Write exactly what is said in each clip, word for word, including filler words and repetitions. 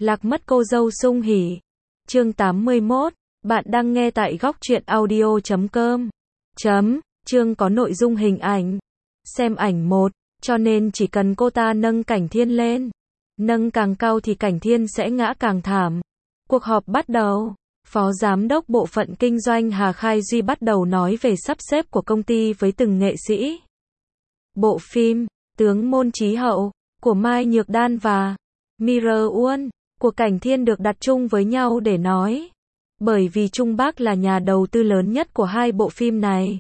Lạc mất cô dâu sung hỉ. Chương tám mươi mốt. Bạn đang nghe tại góc truyện audio chấm com. Chấm. Chương có nội dung hình ảnh. Xem ảnh một. Cho nên chỉ cần cô ta nâng Cảnh Thiên lên. Nâng càng cao thì Cảnh Thiên sẽ ngã càng thảm. Cuộc họp bắt đầu. Phó Giám đốc Bộ phận Kinh doanh Hà Khai Duy bắt đầu nói về sắp xếp của công ty với từng nghệ sĩ. Bộ phim Tướng Môn Chí Hậu của Mai Nhược Đan và Mirror Uôn của Cảnh Thiên được đặt chung với nhau để nói. Bởi vì Trung Bác là nhà đầu tư lớn nhất của hai bộ phim này.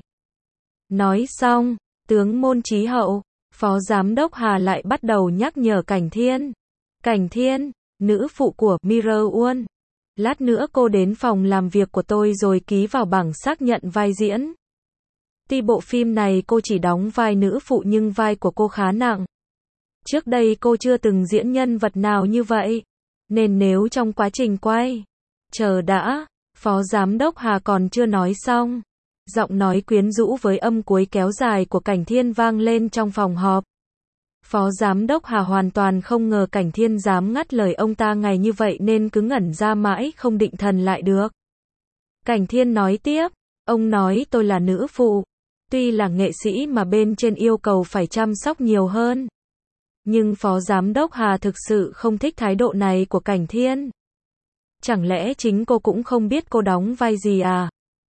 Nói xong, Tướng Môn Chí Hậu, Phó Giám đốc Hà lại bắt đầu nhắc nhở Cảnh Thiên. Cảnh Thiên, nữ phụ của Mirror Uôn. Lát nữa cô đến phòng làm việc của tôi rồi ký vào bảng xác nhận vai diễn. Tuy bộ phim này cô chỉ đóng vai nữ phụ nhưng vai của cô khá nặng. Trước đây cô chưa từng diễn nhân vật nào như vậy. Nên nếu trong quá trình quay, chờ đã, Phó Giám đốc Hà còn chưa nói xong. Giọng nói quyến rũ với âm cuối kéo dài của Cảnh Thiên vang lên trong phòng họp. Phó Giám đốc Hà hoàn toàn không ngờ Cảnh Thiên dám ngắt lời ông ta ngày như vậy nên cứ ngẩn ra mãi không định thần lại được. Cảnh Thiên nói tiếp, ông nói tôi là nữ phụ. Tuy là nghệ sĩ mà bên trên yêu cầu phải chăm sóc nhiều hơn. Nhưng Phó Giám đốc Hà thực sự không thích thái độ này của Cảnh Thiên. Chẳng lẽ chính cô cũng không biết cô đóng vai gì à?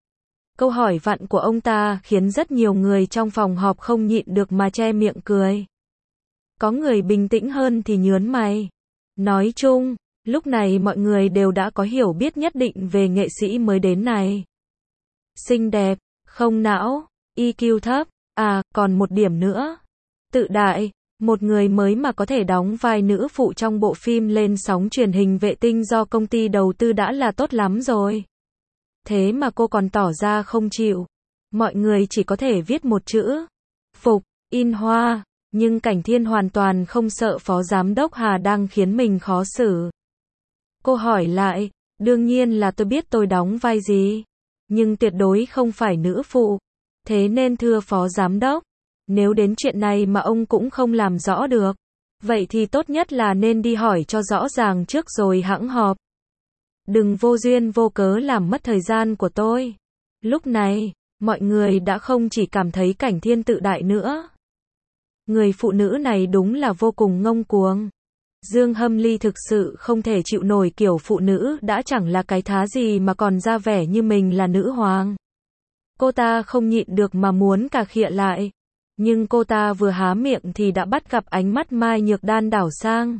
Câu hỏi vặn của ông ta khiến rất nhiều người trong phòng họp không nhịn được mà che miệng cười. Có người bình tĩnh hơn thì nhớn mày. Nói chung, lúc này mọi người đều đã có hiểu biết nhất định về nghệ sĩ mới đến này. Xinh đẹp, không não, i kiu thấp, à, còn một điểm nữa. Tự đại, một người mới mà có thể đóng vai nữ phụ trong bộ phim lên sóng truyền hình vệ tinh do công ty đầu tư đã là tốt lắm rồi. Thế mà cô còn tỏ ra không chịu. Mọi người chỉ có thể viết một chữ. Phục, in hoa. Nhưng Cảnh Thiên hoàn toàn không sợ Phó Giám đốc Hà đang khiến mình khó xử. Cô hỏi lại, đương nhiên là tôi biết tôi đóng vai gì. Nhưng tuyệt đối không phải nữ phụ. Thế nên thưa Phó Giám đốc, nếu đến chuyện này mà ông cũng không làm rõ được, vậy thì tốt nhất là nên đi hỏi cho rõ ràng trước rồi hẵng họp. Đừng vô duyên vô cớ làm mất thời gian của tôi. Lúc này, mọi người đã không chỉ cảm thấy Cảnh Thiên tự đại nữa. Người phụ nữ này đúng là vô cùng ngông cuồng. Dương Hâm Ly thực sự không thể chịu nổi kiểu phụ nữ đã chẳng là cái thá gì mà còn ra vẻ như mình là nữ hoàng. Cô ta không nhịn được mà muốn cà khịa lại. Nhưng cô ta vừa há miệng thì đã bắt gặp ánh mắt Mai Nhược Đan đảo sang.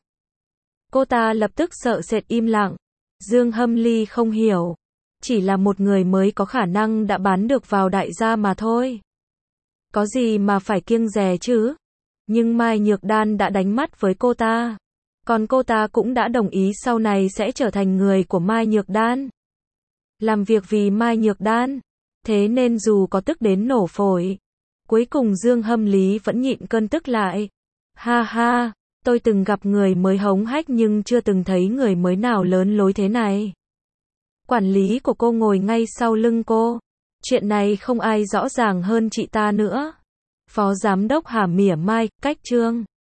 Cô ta lập tức sợ sệt im lặng. Dương Hâm Ly không hiểu. Chỉ là một người mới có khả năng đã bán được vào đại gia mà thôi. Có gì mà phải kiêng dè chứ? Nhưng Mai Nhược Đan đã đánh mắt với cô ta. Còn cô ta cũng đã đồng ý sau này sẽ trở thành người của Mai Nhược Đan. Làm việc vì Mai Nhược Đan. Thế nên dù có tức đến nổ phổi, cuối cùng Dương Hâm Lý vẫn nhịn cơn tức lại. Ha ha, tôi từng gặp người mới hống hách nhưng chưa từng thấy người mới nào lớn lối thế này. Quản lý của cô ngồi ngay sau lưng cô. Chuyện này không ai rõ ràng hơn chị ta nữa. Phó Giám đốc Hà mỉa mai, cách chương.